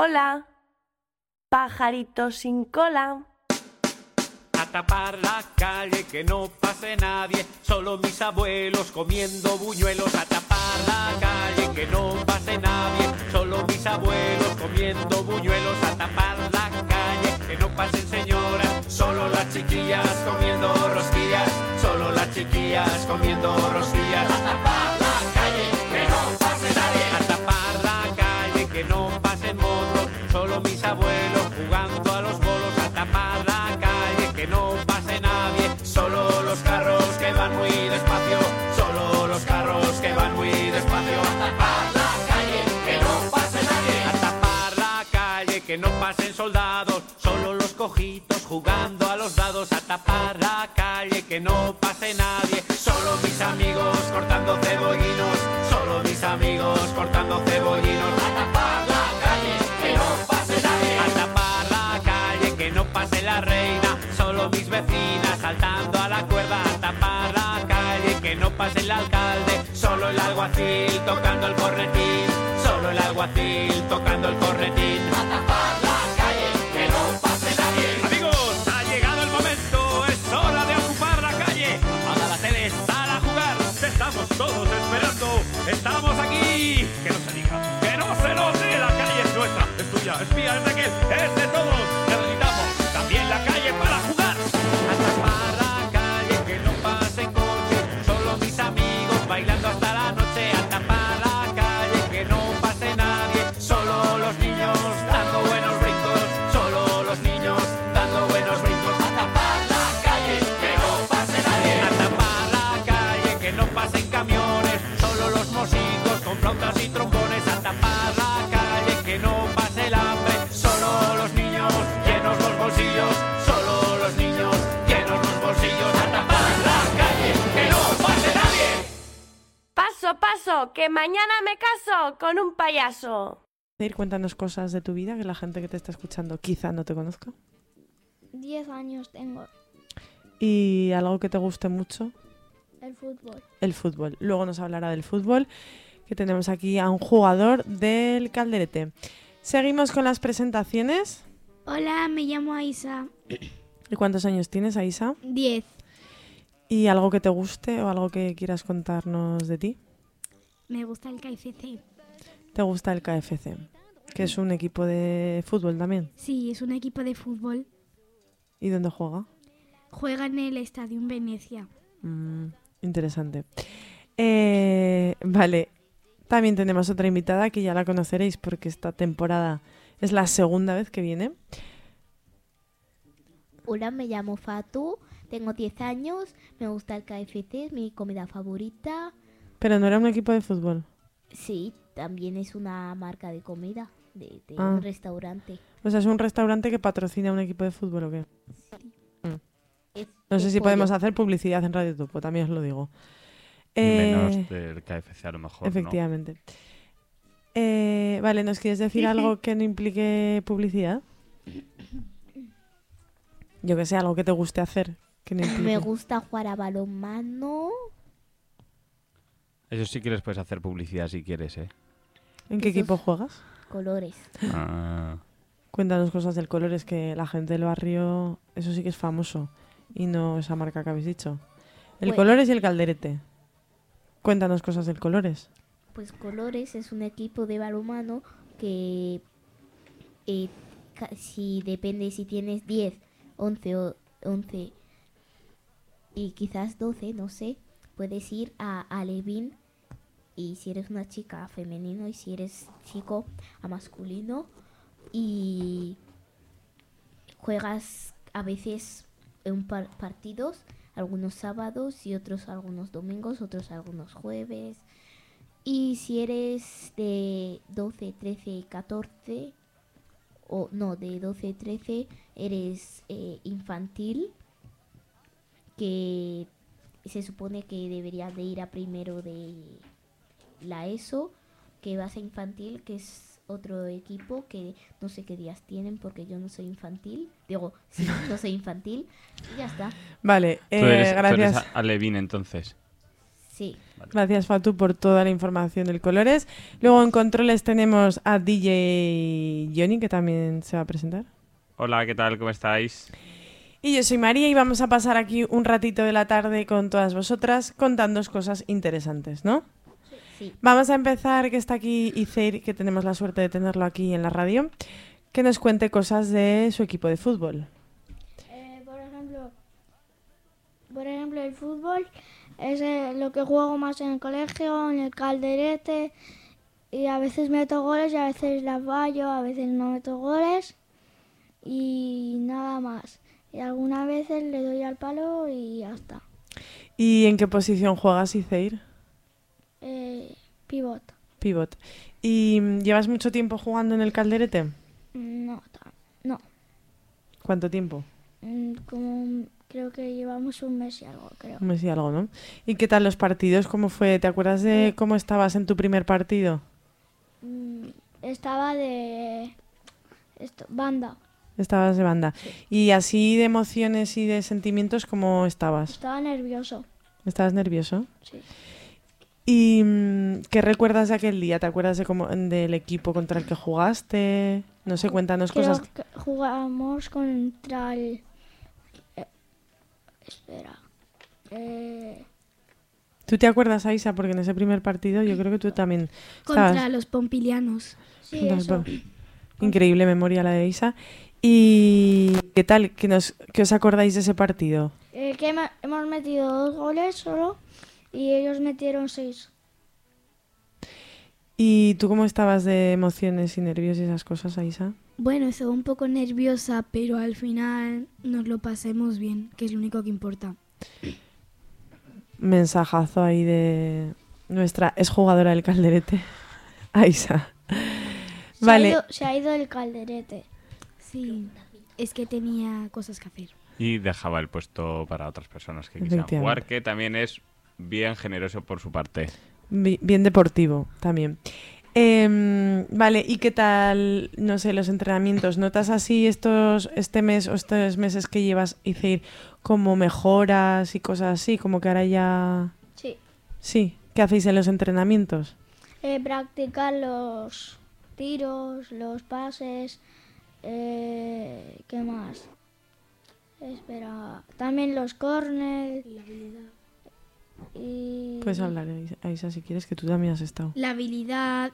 Hola, pajarito sin cola. A tapar la calle, que no pase nadie, solo mis abuelos comiendo buñuelos. A tapar la calle, que no pase nadie, solo mis abuelos comiendo buñuelos. A tapar la calle, que no pasen señoras, solo las chiquillas comiendo rosquillas, solo las chiquillas comiendo rosquillas. A tapar la calle, que no pase nadie. A tapar la calle, que no pasen motos, solo mis abuelos jugando a los bolos. A tapar la calle, que no pase nadie, solo los carros que van muy despacio, solo los carros que van muy despacio. A tapar la calle, que no pase nadie. A tapar la calle, que no pasen soldados, solo los cojitos jugando a los dados. A tapar la calle, que no pase nadie, solo mis amigos cortando cebollinos, solo mis amigos cortando cebollinos. A tapar la calle, que no pase nadie. A tapar la calle, que no pase la reina, solo mis vecinas saltando a la cuerda. A tapar la calle, que no pase el alcalde, solo el alguacil tocando el cornetín, solo el alguacil tocando el cornetín. A tapar la calle, que no pase nadie. Amigos, ha llegado el momento, es hora de ocupar la calle. Apaga la tele, sal a jugar, te estamos todos esperando. Estamos aquí, que no se diga, que no se note, la calle es nuestra, es tuya, es mía, es de aquel, es de todos. Necesitamos también la calle para jugar. A tapar la calle, que no pase coche, solo mis amigos bailando hasta la noche. A tapar la calle, que no pase nadie, solo los niños dando buenos brincos, solo los niños dando buenos brincos. A tapar la calle, que no pase nadie. A tapar la calle, que no pasen camiones, solo los mositos con flautas y trombones. A tapar la calle, que no pase el hambre, solo los niños llenos los bolsillos, solo los niños llenos los bolsillos. A tapar la calle, que no pase nadie. Paso, paso, que mañana me caso con un payaso. Cuéntanos cosas de tu vida que la gente que te está escuchando quizá no te conozca. 10 años tengo. ¿Y algo que te guste mucho? El fútbol. El fútbol. Luego nos hablará del fútbol, que tenemos aquí a un jugador del Calderete. Seguimos con las presentaciones. Hola, me llamo Aisa. ¿Y cuántos años tienes, Aisa? 10. ¿Y algo que te guste o algo que quieras contarnos de ti? Me gusta el KFC. ¿Te gusta el KFC? Que es un equipo de fútbol también. Sí, es un equipo de fútbol. ¿Y dónde juega? Juega en el estadio en Venecia. Interesante. Vale, también tenemos otra invitada que ya la conoceréis porque esta temporada es la segunda vez que viene. Hola, me llamo Fatu, tengo 10 años, me gusta el KFC, es mi comida favorita. Pero no era un equipo de fútbol. Sí, también es una marca de comida, de Ah. un restaurante. O sea, es un restaurante que patrocina un equipo de fútbol o qué. Es No sé de si pollo. podemos hacer publicidad en Radio Topo, también os lo digo. Menos del KFC a lo mejor, Efectivamente. Vale, ¿nos quieres decir algo que no implique publicidad? Yo que sé, algo que te guste hacer. Que no implique. Me gusta jugar a balonmano. ¿no? Eso sí que les puedes hacer publicidad si quieres, ¿eh? ¿En qué Esos- equipo juegas? Colores. Ah, Cuéntanos cosas del Colores, que la gente del barrio, eso sí que es famoso. Y no esa marca que habéis dicho. El Bueno. Colores y el Calderete. Cuéntanos cosas del Colores. Pues Colores es un equipo de balonmano que si depende si tienes 10, 11 y quizás 12, no sé, puedes ir a Alevín y si eres una chica a femenino y si eres chico a masculino y juegas a veces en partidos, algunos sábados y otros algunos domingos, otros algunos jueves. Y si eres de 12, 13, 14, o no, de 12, 13, eres infantil, que se supone que deberías de ir a primero de la ESO, que vas a infantil, que es otro equipo que no sé qué días tienen porque yo no soy infantil. Digo, sí, no soy infantil. Y ya está. Vale, tú eres gracias. Alevín entonces. Sí. Gracias, Fatu, por toda la información del Colores. Luego en controles tenemos a DJ Johnny, que también se va a presentar. Hola, ¿qué tal? ¿Cómo estáis? Y yo soy María y vamos a pasar aquí un ratito de la tarde con todas vosotras contándoos cosas interesantes, ¿no? Sí. Vamos a empezar, que está aquí Iceir, que tenemos la suerte de tenerlo aquí en la radio, que nos cuente cosas de su equipo de fútbol. Por ejemplo, el fútbol es lo que juego más en el colegio, en el calderete, y a veces meto goles y a veces las fallo, a veces no meto goles y nada más. Y algunas veces le doy al palo y ya está. ¿Y en qué posición juegas, Iceir? Pivot. Pivot. ¿Y llevas mucho tiempo jugando en el calderete? No. ¿Cuánto tiempo? Creo que llevamos un mes y algo, creo. Un mes y algo, ¿no? ¿Y qué tal los partidos? ¿Cómo fue? ¿Te acuerdas de cómo estabas en tu primer partido? Estaba de banda. Estabas de banda. Sí. ¿Y así de emociones y de sentimientos, cómo estabas? Estaba nervioso. ¿Estabas nervioso? Sí. ¿Y qué recuerdas de aquel día? ¿Te acuerdas del equipo contra el que jugaste? No sé, cuéntanos cosas. Creo que jugamos contra el... ¿Tú te acuerdas, Aisa? Porque en ese primer partido yo creo que tú también Contra estabas... los pompilianos. Sí, eso. Increíble memoria la de Isa. ¿Y qué tal? ¿Qué os acordáis de ese partido? Que hemos metido 2 goles solo y ellos metieron 6. ¿Y tú cómo estabas de emociones y nervios y esas cosas, Aisa? Bueno, estaba un poco nerviosa, pero al final nos lo pasemos bien, que es lo único que importa. Mensajazo ahí de nuestra exjugadora del calderete, Aisa. Vale. Se ha ido el calderete. Sí, es que tenía cosas que hacer. Y dejaba el puesto para otras personas que quisieran Efectivamente. jugar, que también es bien generoso por su parte. Bien deportivo también. Vale, ¿y qué tal, no sé, los entrenamientos? ¿Notas así este mes o estos meses que llevas, Iceir, como mejoras y cosas así? Como que ahora ya... Sí. Sí, ¿qué hacéis en los entrenamientos? Practicar los tiros, los pases, ¿qué más? Espera, también los corners. Y... Puedes hablar, Aisa, si quieres, que tú también has estado. La habilidad,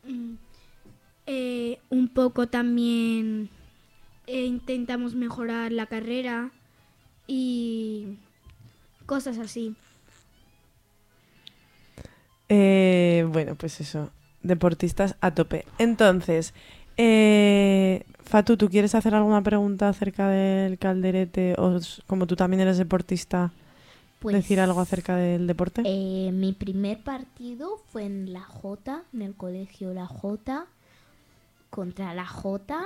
un poco también intentamos mejorar la carrera y cosas así. Bueno, pues eso, deportistas a tope. Entonces, Fatu, ¿tú quieres hacer alguna pregunta acerca del calderete? O como tú también eres deportista, Pues, decir algo acerca del deporte. Mi primer partido fue en la Jota, en el colegio La Jota, contra la Jota,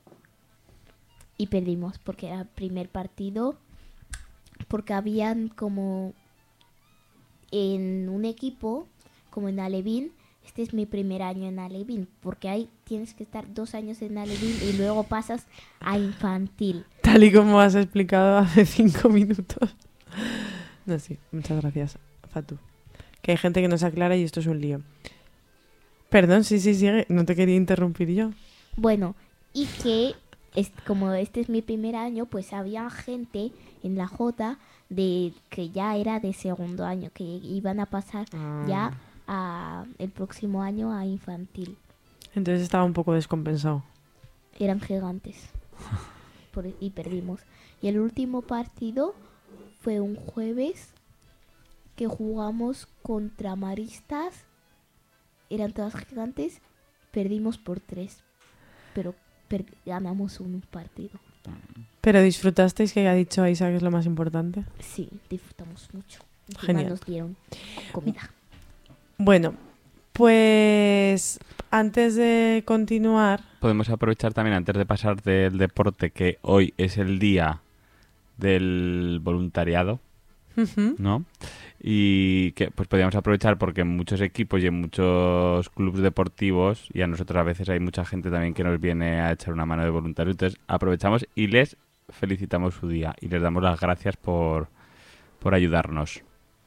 y perdimos porque era el primer partido, porque habían como en un equipo, como en Alevín. Este es mi primer año en Alevín, porque ahí tienes que estar 2 años en Alevín y luego pasas a infantil. Tal y como has explicado hace 5 minutos. No, sí, muchas gracias, Fatu. Que hay gente que no se aclara y esto es un lío. Perdón, sí, sigue. No te quería interrumpir yo. Bueno, y que como este es mi primer año, pues había gente en la Jota que ya era de segundo año, que iban a pasar ya el próximo año a infantil. Entonces estaba un poco descompensado. Eran gigantes. Y perdimos. Y el último partido fue un jueves que jugamos contra Maristas. Eran todas gigantes. Perdimos por 3. Pero ganamos un partido. Pero disfrutasteis, que ha dicho Aisa que es lo más importante. Sí, disfrutamos mucho. Encima Genial. nos dieron comida. Bueno, pues antes de continuar... Podemos aprovechar también, antes de pasar del deporte, que hoy es el día del voluntariado, ¿no? Y que pues podríamos aprovechar porque en muchos equipos y en muchos clubes deportivos, y a nosotros a veces hay mucha gente también que nos viene a echar una mano de voluntario, entonces aprovechamos y les felicitamos su día y les damos las gracias por ayudarnos.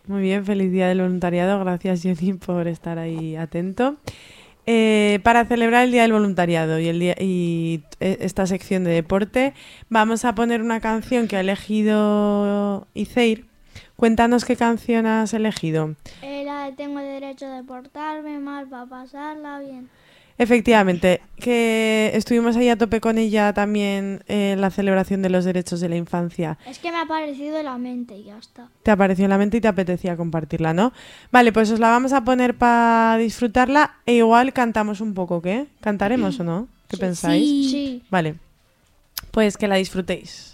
Muy bien, feliz día del voluntariado. Gracias, Jenny, por estar ahí atento. Para celebrar el Día del Voluntariado y esta sección de deporte, vamos a poner una canción que ha elegido Iceir. Cuéntanos qué canción has elegido. La de Tengo el derecho de portarme mal para pasarla bien. Efectivamente, que estuvimos ahí a tope con ella también en la celebración de los derechos de la infancia. Es que me ha parecido en la mente y ya está. Te apareció en la mente y te apetecía compartirla, ¿no? Vale, pues os la vamos a poner para disfrutarla e igual cantamos un poco, ¿qué? ¿Cantaremos o no? ¿Qué pensáis? Sí. Vale, pues que la disfrutéis.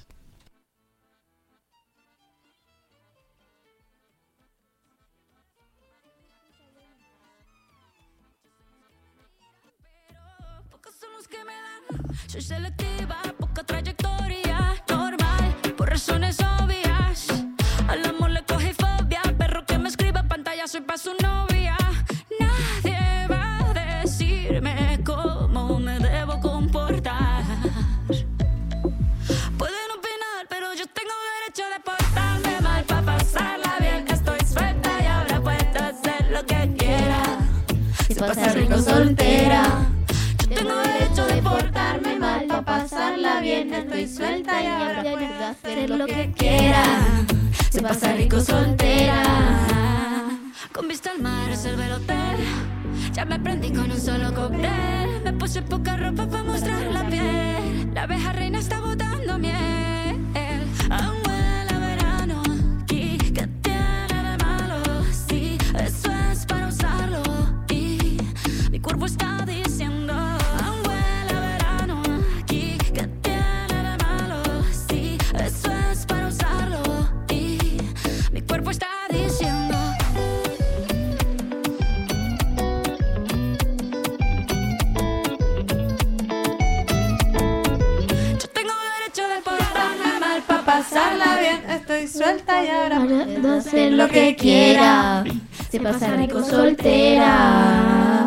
Soy selectiva, poca trayectoria, normal, por razones obvias. Al amor le cogí fobia, perro que me escribe pantalla, soy pa' su novia. Nadie va a decirme cómo me debo comportar. Pueden opinar, pero yo tengo derecho de portarme mal pa' pasarla bien. Estoy suelta y ahora puedo hacer lo que quiera. Se pasa rico soltera. Tengo derecho de portarme mal pa' pasarla bien. Estoy suelta y ahora puedo hacer lo que quiera. Se pasa rico soltera. Con vista al mar reservé el hotel. Ya me prendí con un solo cóctel. Me puse poca ropa pa' mostrar la piel. La abeja reina está botando miel. Aún huele a verano aquí. ¿Qué tiene de malo? Sí, eso es para usarlo. Y mi cuerpo está diciendo pasarla bien, estoy suelta y ahora puedo hacer lo que quiera. Se pasa rico soltera.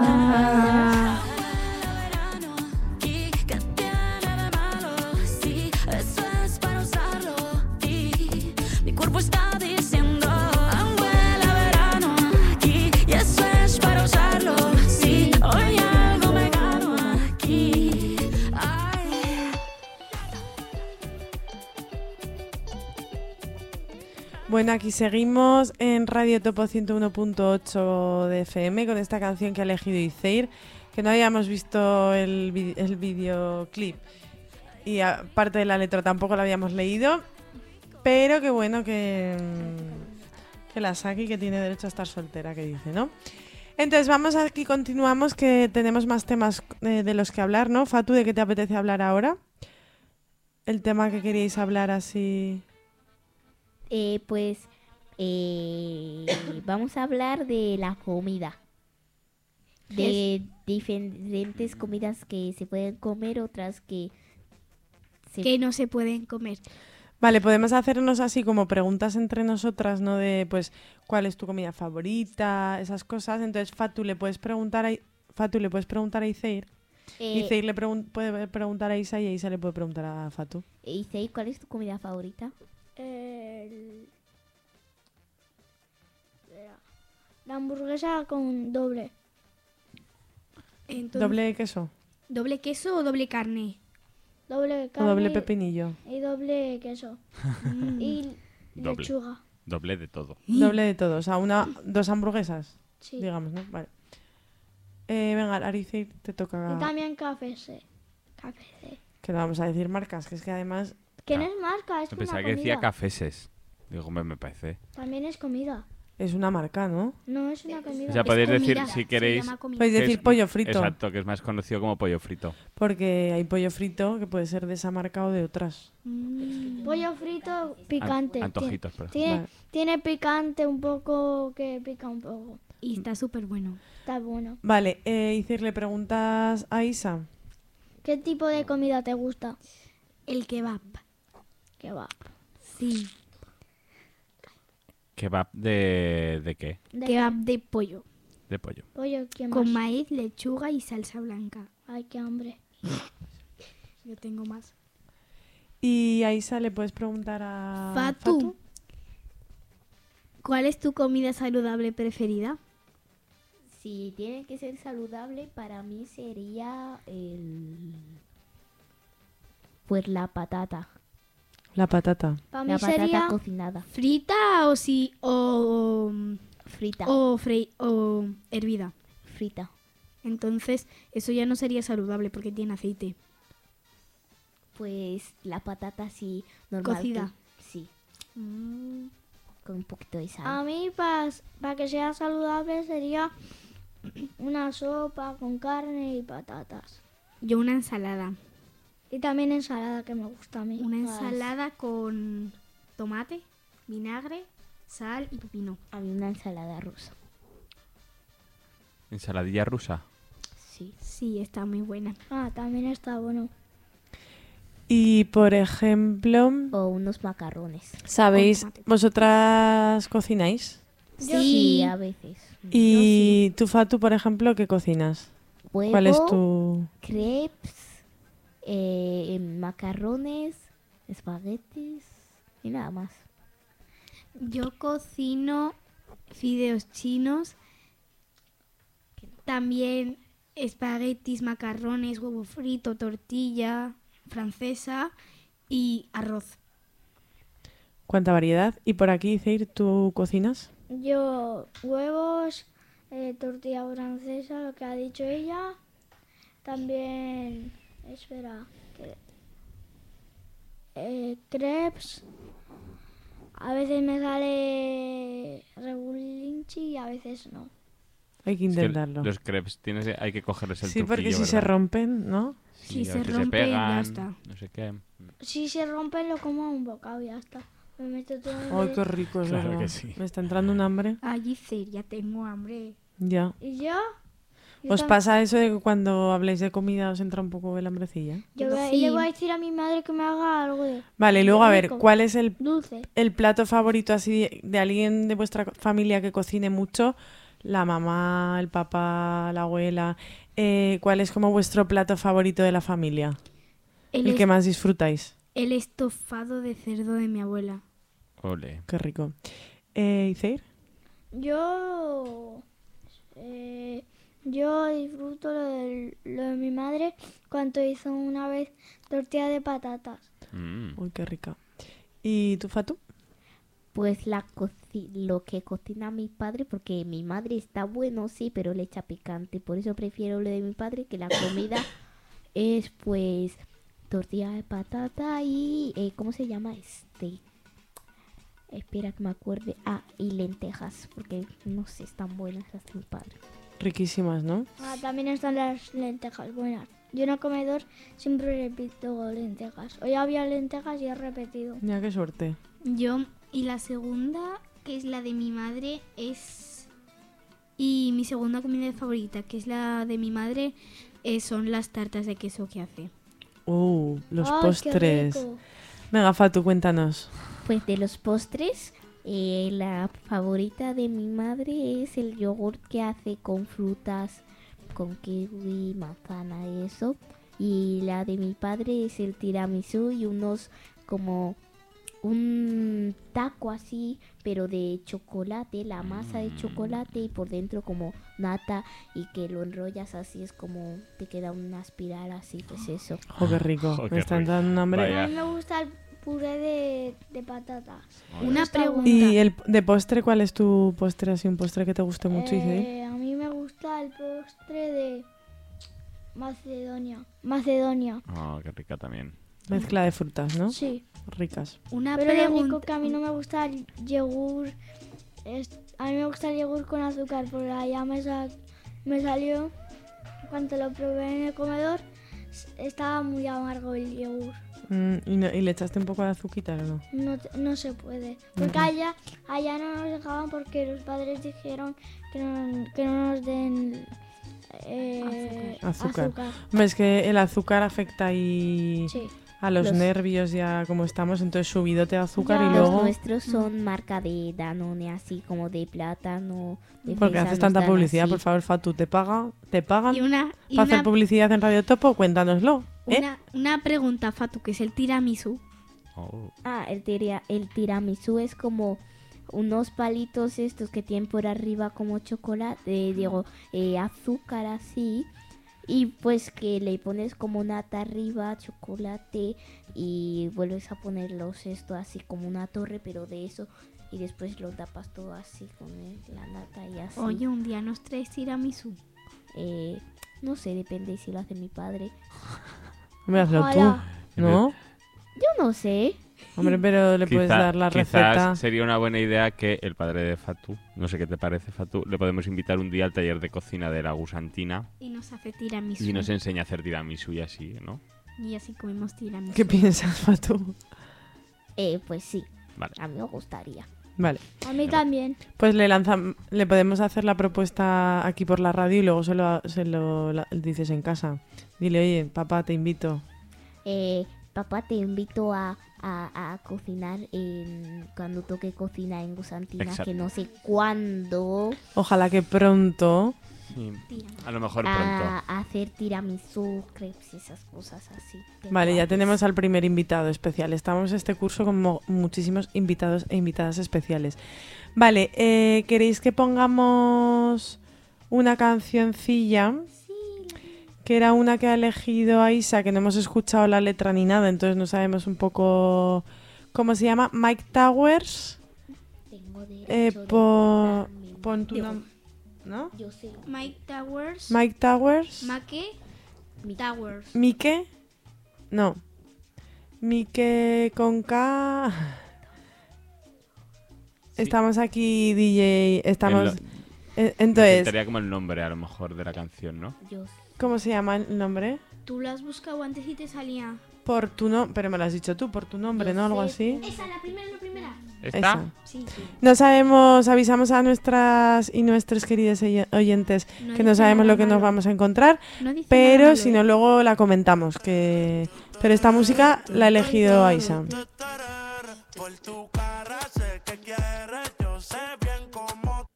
Mi cuerpo está diciendo huele a verano aquí y eso es para usarlo. Sí, hoy algo me gano aquí. Bueno, aquí seguimos en Radio Topo 101.8 de FM con esta canción que ha elegido Iceir, que no habíamos visto el videoclip y aparte de la letra tampoco la habíamos leído, pero qué bueno que la saque y que tiene derecho a estar soltera, que dice, ¿no? Entonces vamos aquí, continuamos, que tenemos más temas de los que hablar, ¿no? Fatu, ¿de qué te apetece hablar ahora? El tema que queríais hablar así... Vamos a hablar de la comida. De diferentes comidas que se pueden comer, otras que no se pueden comer. Vale, podemos hacernos así como preguntas entre nosotras, ¿no? De, pues, ¿cuál es tu comida favorita? Esas cosas. Entonces, Fatu, le puedes preguntar a Iceir. Iceir puede preguntar a Isa y Isa le puede preguntar a Fatu. Iceir, ¿cuál es tu comida favorita? La hamburguesa con doble. Entonces, ¿Doble queso? ¿Doble queso o doble carne? Doble carne. ¿O doble pepinillo? Y doble queso. Y Doble. lechuga. Doble de todo. Doble de todo. O sea, dos hamburguesas, Sí. digamos, ¿no? Vale. Venga, Aricir, te toca... Y también KFC. KFC. Que no vamos a decir marcas, que es que además... Que no es marca, es una Pensaba comida. que decía cafeses. Digo, hombre, me parece. También es comida. Es una marca, ¿no? No es una comida. O sea, podéis decir, si Se queréis... llama comida. Podéis que decir es- pollo frito. Exacto, que es más conocido como pollo frito. Porque hay pollo frito que puede ser de esa marca o de otras. Pollo frito picante. Antojitos, por ejemplo. Tiene, Vale. tiene picante un poco, que pica un poco. Y está súper bueno. Está bueno. Vale, Iceir, le preguntas a Isa. ¿Qué tipo de comida te gusta? El kebab. Kebab. Sí. ¿Kebab de qué? Kebab de pollo. De pollo. Pollo, ¿qué más? Con maíz, lechuga y salsa blanca. Ay, qué hambre. Yo tengo más. Y a Isa le puedes preguntar a... Fatu. ¿Cuál es tu comida saludable preferida? Si tiene que ser saludable, para mí sería pues la patata. La patata. Para mí La patata sería cocinada. ¿Frita o Frita. o hervida? Frita. Entonces, eso ya no sería saludable porque tiene aceite. Pues la patata sí, normal. Cocida. Sí. Con un poquito de sal. a mí para que sea saludable sería una sopa con carne y patatas. Yo una ensalada. Y también ensalada que me gusta a mí. Una ensalada con tomate, vinagre, sal y pepino. A mí una ensalada rusa. Ensaladilla rusa. Sí. Sí, está muy buena. También está bueno. Y, por ejemplo, O unos macarrones. ¿sabéis? Con tomate. ¿Vosotras cocináis? Sí, a veces. Y tú, Fatu, por ejemplo, ¿qué cocinas? Huevo, ¿Cuál es tu...? crepes, macarrones, espaguetis y nada más. Yo cocino fideos chinos, también espaguetis, macarrones, huevo frito, tortilla francesa y arroz. ¿Cuánta variedad? Y por aquí, Ceir, ¿tú cocinas? Yo huevos, tortilla francesa, lo que ha dicho ella. También, espera, crepes. A veces me sale regulinchi y a veces no. Hay que Es que intentarlo. los crepes hay que cogerles el Sí, truquillo, porque si ¿verdad? se rompen, ¿no? Sí, Si a se ver rompen, ya pegan, está. no sé qué. Si se rompe lo como a un bocado y ya está. Me meto todo en Ay, el- qué rico, es Claro verdad. que sí. Me está entrando un hambre. Allí ya tengo hambre. Ya. ¿Y yo? ¿Os pasa eso de que cuando habláis de comida os entra un poco el hambrecilla? Yo Sí. le voy a decir a mi madre que me haga algo de Vale, y luego a ver, rico, ¿cuál es el dulce. plato favorito así de alguien de vuestra familia que cocine mucho? La mamá, el papá, la abuela. ¿Cuál es como vuestro plato favorito de la familia? El que más disfrutáis. El estofado de cerdo de mi abuela. Ole. Qué rico. ¿Y Ceir? Yo disfruto lo de mi madre cuando hizo una vez tortilla de patatas. Uy, qué rica. ¿Y tú, Fatu? Pues lo que cocina mi padre, porque mi madre está bueno, sí, pero le echa picante. Por eso prefiero lo de mi padre, que la comida es pues tortilla de patata y ¿cómo se llama? Espera que me acuerde. Y lentejas, porque no sé, están buenas las de mi padre. Riquísimas, ¿no? También están las lentejas buenas. Yo en el comedor siempre repito lentejas. Hoy había lentejas y he repetido. Mira, qué suerte. Y la segunda, que es la de mi madre, y mi segunda comida favorita, que es la de mi madre, son las tartas de queso que hace. Los ¡Ay, postres. qué rico! Venga, Fatu, cuéntanos. Pues de los postres, la favorita de mi madre es el yogur que hace con frutas, con kiwi, manzana y eso. Y la de mi padre es el tiramisú y unos como un taco así, pero de chocolate, la masa de chocolate y por dentro como nata y que lo enrollas así, es como te queda una espiral así, pues eso. Oh, qué rico. Oh, qué Me está rico. entrando un hambre. Vaya. A mí me gusta el puré de patatas. Una Está pregunta. ¿Y de postre, cuál es tu postre? Así, un postre que te guste mucho, Iceir. A mí me gusta el postre de Macedonia. Oh, qué rica también. Mezcla de frutas, ¿no? Sí. Ricas. Una Pero lo único pregunta. que a mí no me gusta el yogur a mí me gusta el yogur con azúcar, porque allá me salió, cuando lo probé en el comedor, estaba muy amargo el yogur. ¿Y le echaste un poco de azuquita o no? No se puede, porque allá no nos dejaban porque los padres dijeron que no nos den azúcar. Hombre, es que el azúcar afecta ahí Sí. a los Los- nervios ya como estamos, entonces subidote de azúcar Ya. y Los luego... nuestros son marca de Danone, así como de plátano. De Porque fresa, haces nos tanta dan publicidad, así. por favor, Fatu, ¿te pagan Y una, y para hacer una, publicidad en Radio Topo? Cuéntanoslo, ¿eh? una pregunta, Fatu, que es el tiramisú. Oh. El tiramisú es como unos palitos estos que tienen por arriba como chocolate, azúcar así. Y pues que le pones como nata arriba, chocolate, y vuelves a ponerlos esto así como una torre, pero de eso. Y después lo tapas todo así con la nata y así. Oye, un día nos traes tiramisú. No sé, depende si lo hace mi padre. Hombre, hazlo tú, Ojalá. ¿no? Yo no sé. Hombre, pero le puedes dar la Quizás receta. sería una buena idea que el padre de Fatu, no sé qué te parece, Fatu, le podemos invitar un día al taller de cocina de la Gusantina Y nos hace tiramisú. y nos enseña a hacer tiramisú y así, ¿no? Y así comemos tiramisú. ¿Qué piensas, Fatu? Pues sí, Vale. a mí me gustaría. Vale, A mí también. pues le podemos hacer la propuesta aquí por la radio y luego se lo dices en casa. Dile, oye, papá, te invito. Papá, te invito a cocinar cuando toque cocina en Gusantina, Exacto. que no sé cuándo, Ojalá que pronto. Sí, a lo mejor a pronto. hacer tiramisú, crepes y esas cosas así. Vale, ya tenemos al primer invitado especial. Estamos este curso con muchísimos invitados e invitadas especiales. Vale, ¿queréis que pongamos una cancioncilla? Que era una que ha elegido Aisa, que no hemos escuchado la letra ni nada, entonces no sabemos un poco cómo se llama. Mike Towers. Tengo derecho de Pon cortarme. tu nombre, ¿no? Yo sé. Mike Towers. Mike Towers. Make Towers. Mike. No. Mike con K. Sí. Estamos aquí, DJ. Estamos. Me Entonces, intentaría como el nombre a lo mejor de la canción, ¿no? Yo sé. ¿cómo se llama el nombre? Tú lo has buscado antes y te salía. Por tu nombre. Pero me lo has dicho tú, por tu nombre, Yo ¿no? Algo sé. así. Esa, la primera. ¿Está? Esa. Sí. No sabemos, avisamos a nuestras y nuestros queridos oyentes No que no dice sabemos nada lo que nos malo. vamos a encontrar, No dice pero nada malo, si no luego la comentamos. Pero esta música la ha elegido Aisa. Por tu cara sé que quieres, yo sé bien cómo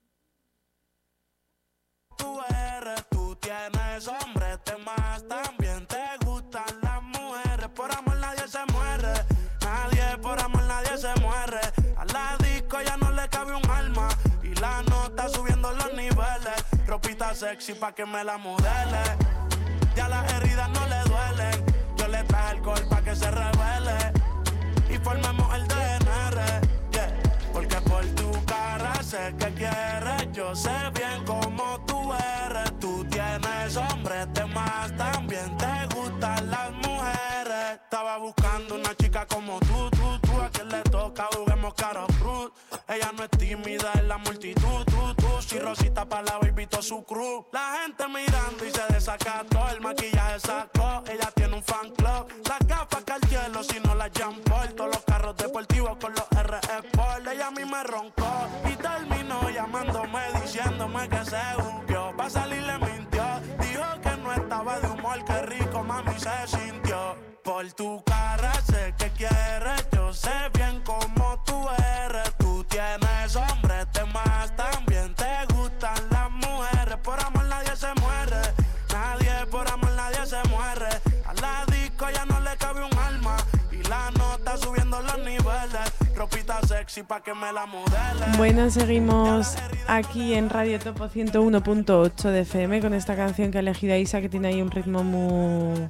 tú eres. Tú tienes hombre, temas también te gustan las mujeres. Por amor nadie se muere, por amor nadie se muere. A la disco ya no le cabe un alma y la nota subiendo los niveles. Ropita sexy pa' que me la modele, ya las heridas no le duelen. Yo le traje alcohol pa' que se revele y formemos el DNR, yeah. Porque por tu cara sé que quieres, yo sé bien cómo tú eres. Tú tienes hombre, temas también te gustan las mujeres. Estaba buscando una chica como tú, a quien le toca juguemos caro cruz. Ella no es tímida en la multitud, si Rosita pa' la baby todo su crew. La gente mirando y se desacató, el maquillaje sacó, ella tiene un fan club. Las gafas que al cielo si no las Jean Paul, todos los carros deportivos con los RE Sport. Ella a mí me roncó y terminó llamándome diciéndome que se jumpió. Pa' salir le mintió, dijo que no estaba de humor, que rico mami se sintió. Por tu cara sé que quieres, yo sé bien cómo tú eres. Tú tienes hombre, temas también te gustan las mujeres. Por amor nadie se muere, por amor nadie se muere. A la disco ya no le cabe un alma y la nota subiendo los niveles. Ropita sexy pa' que me la modele. Bueno, seguimos aquí en Radio Topo 101.8 de FM con esta canción que ha elegido Aisa, que tiene ahí un ritmo muy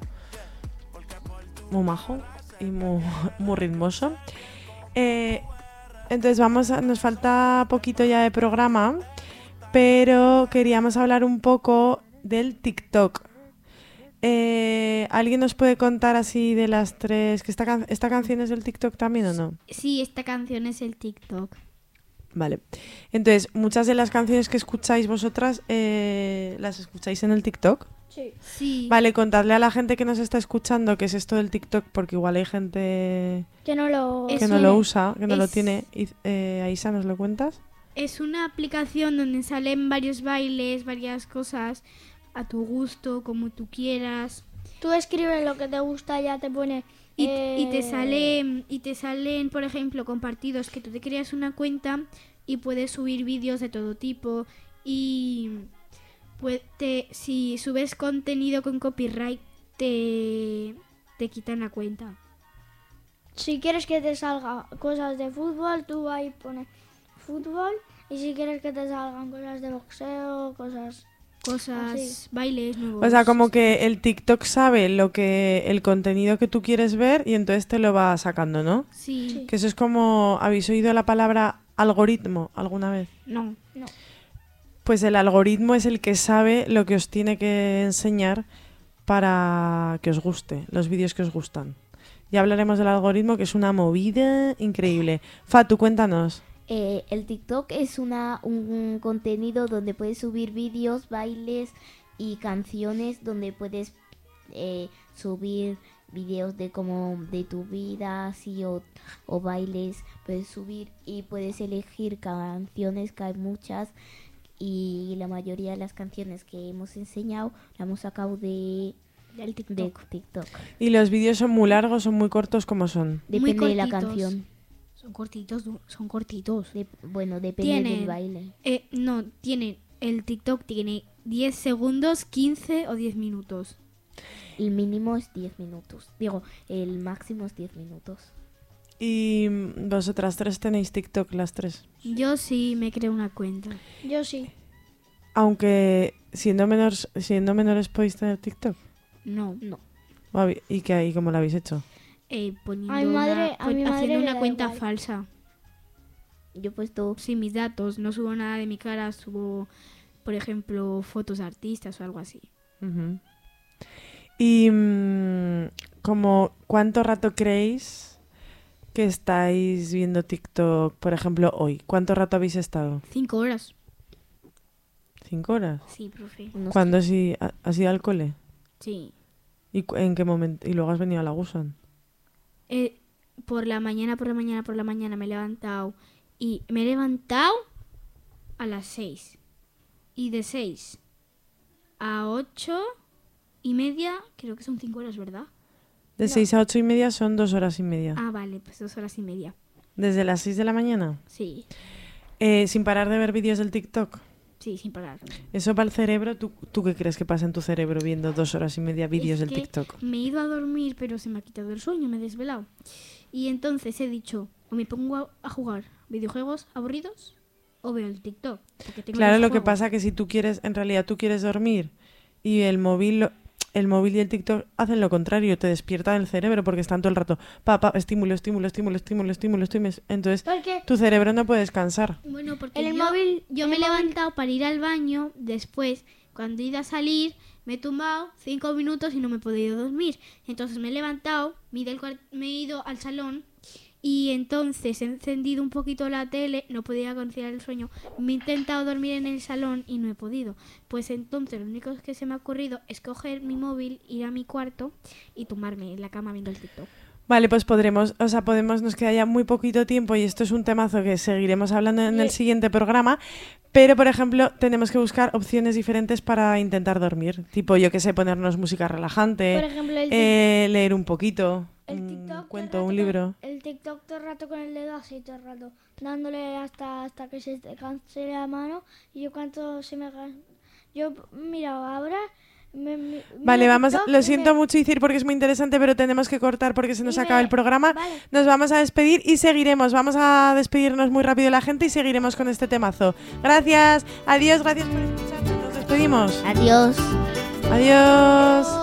majo y muy ritmoso. Entonces nos falta poquito ya de programa, pero queríamos hablar un poco del TikTok. ¿Alguien nos puede contar así de las tres? ¿Que esta canción es del TikTok también o no? Sí, esta canción es el TikTok. Vale. Entonces, muchas de las canciones que escucháis vosotras, ¿las escucháis en el TikTok? Sí. Vale, contadle a la gente que nos está escuchando qué es esto del TikTok, porque igual hay gente Que no lo... que Es no lo usa, que no lo es- tiene. Aisa, ¿nos lo cuentas? Es una aplicación donde salen varios bailes, varias cosas a tu gusto, como tú quieras. Tú escribes lo que te gusta, ya te pone... Y te salen, por ejemplo, compartidos que tú te creas una cuenta y puedes subir vídeos de todo tipo. Y si subes contenido con copyright, te quitan la cuenta. Si quieres que te salga cosas de fútbol, tú ahí pones fútbol. Y si quieres que te salgan cosas de boxeo, cosas así. Bailes nuevos. O sea, como que el TikTok sabe el contenido que tú quieres ver y entonces te lo va sacando, ¿no? Sí. Que eso es como... ¿Habéis oído la palabra algoritmo alguna vez? No. Pues el algoritmo es el que sabe lo que os tiene que enseñar para que os guste, los vídeos que os gustan. Ya hablaremos del algoritmo, que es una movida increíble. Fatu, cuéntanos. El TikTok es un contenido donde puedes subir vídeos, bailes y canciones, donde puedes subir vídeos de tu vida, así o bailes, puedes subir y puedes elegir canciones, que hay muchas, y la mayoría de las canciones que hemos enseñado la hemos sacado del TikTok. ¿Y los vídeos son muy largos, son muy cortos? ¿Cómo son? Depende de la canción. Son cortitos. Depende del baile. El TikTok tiene 10 segundos, 15 o 10 minutos. El mínimo es 10 minutos. El máximo es 10 minutos. ¿Y vosotras tres tenéis TikTok, las tres? Yo sí me creo una cuenta. Yo sí. Aunque siendo menores podéis tener TikTok. No. ¿Y cómo lo habéis hecho? Poniendo A mi madre haciendo le una da cuenta igual. falsa. Yo he puesto... Sin mis datos, no subo nada de mi cara, subo, por ejemplo, fotos de artistas o algo así. Uh-huh. Y ¿cuánto rato creéis que estáis viendo TikTok, por ejemplo, hoy? ¿Cuánto rato habéis estado? 5 horas. 5 horas. Sí, profe. ¿Cuándo has ido al cole? Sí. ¿Y en qué momento? ¿Y luego has venido a la Gusan? Por la mañana me he levantado. Y me he levantado a las 6. Y de 6 a 8:30, creo que son 5 horas, ¿verdad? De 6 a 8:30 son 2 horas y media. Ah, vale, pues 2 horas y media. ¿Desde las 6 de la mañana? Sí. ¿Sin parar de ver vídeos del TikTok? Sí, sin parar. Eso para el cerebro, ¿tú qué crees que pasa en tu cerebro viendo 2 horas y media vídeos del TikTok? Me he ido a dormir, pero se me ha quitado el sueño, me he desvelado. Y entonces he dicho, o me pongo a jugar videojuegos aburridos o veo el TikTok. Claro, lo que pasa es que si en realidad tú quieres dormir y el móvil y el TikTok hacen lo contrario, te despiertan el cerebro porque están todo el rato estímulo. Entonces tu cerebro no puede descansar. Bueno, porque yo me he levantado para ir al baño, después cuando he ido a salir me he tumbado 5 minutos y no me he podido dormir. Entonces me he levantado, me he ido al salón y entonces he encendido un poquito la tele, no podía conciliar el sueño. Me he intentado dormir en el salón y no he podido. Pues entonces lo único que se me ha ocurrido es coger mi móvil, ir a mi cuarto y tumbarme en la cama viendo el TikTok. Vale, pues nos queda ya muy poquito tiempo y esto es un temazo que seguiremos hablando en el siguiente programa, pero por ejemplo tenemos que buscar opciones diferentes para intentar dormir, tipo yo que sé, ponernos música relajante, Por ejemplo, leer un poquito, TikTok, un cuento, un libro. El TikTok todo el rato con el dedo así, todo el rato, dándole hasta que se te canse la mano. Y yo mira, ahora... Vale, lo siento mucho decir porque es muy interesante, pero tenemos que cortar porque se nos acaba el programa. Vale. Nos vamos a despedir y seguiremos. Vamos a despedirnos muy rápido de la gente y seguiremos con este temazo. Gracias, adiós, gracias por escucharnos. Nos despedimos. Adiós. Adiós.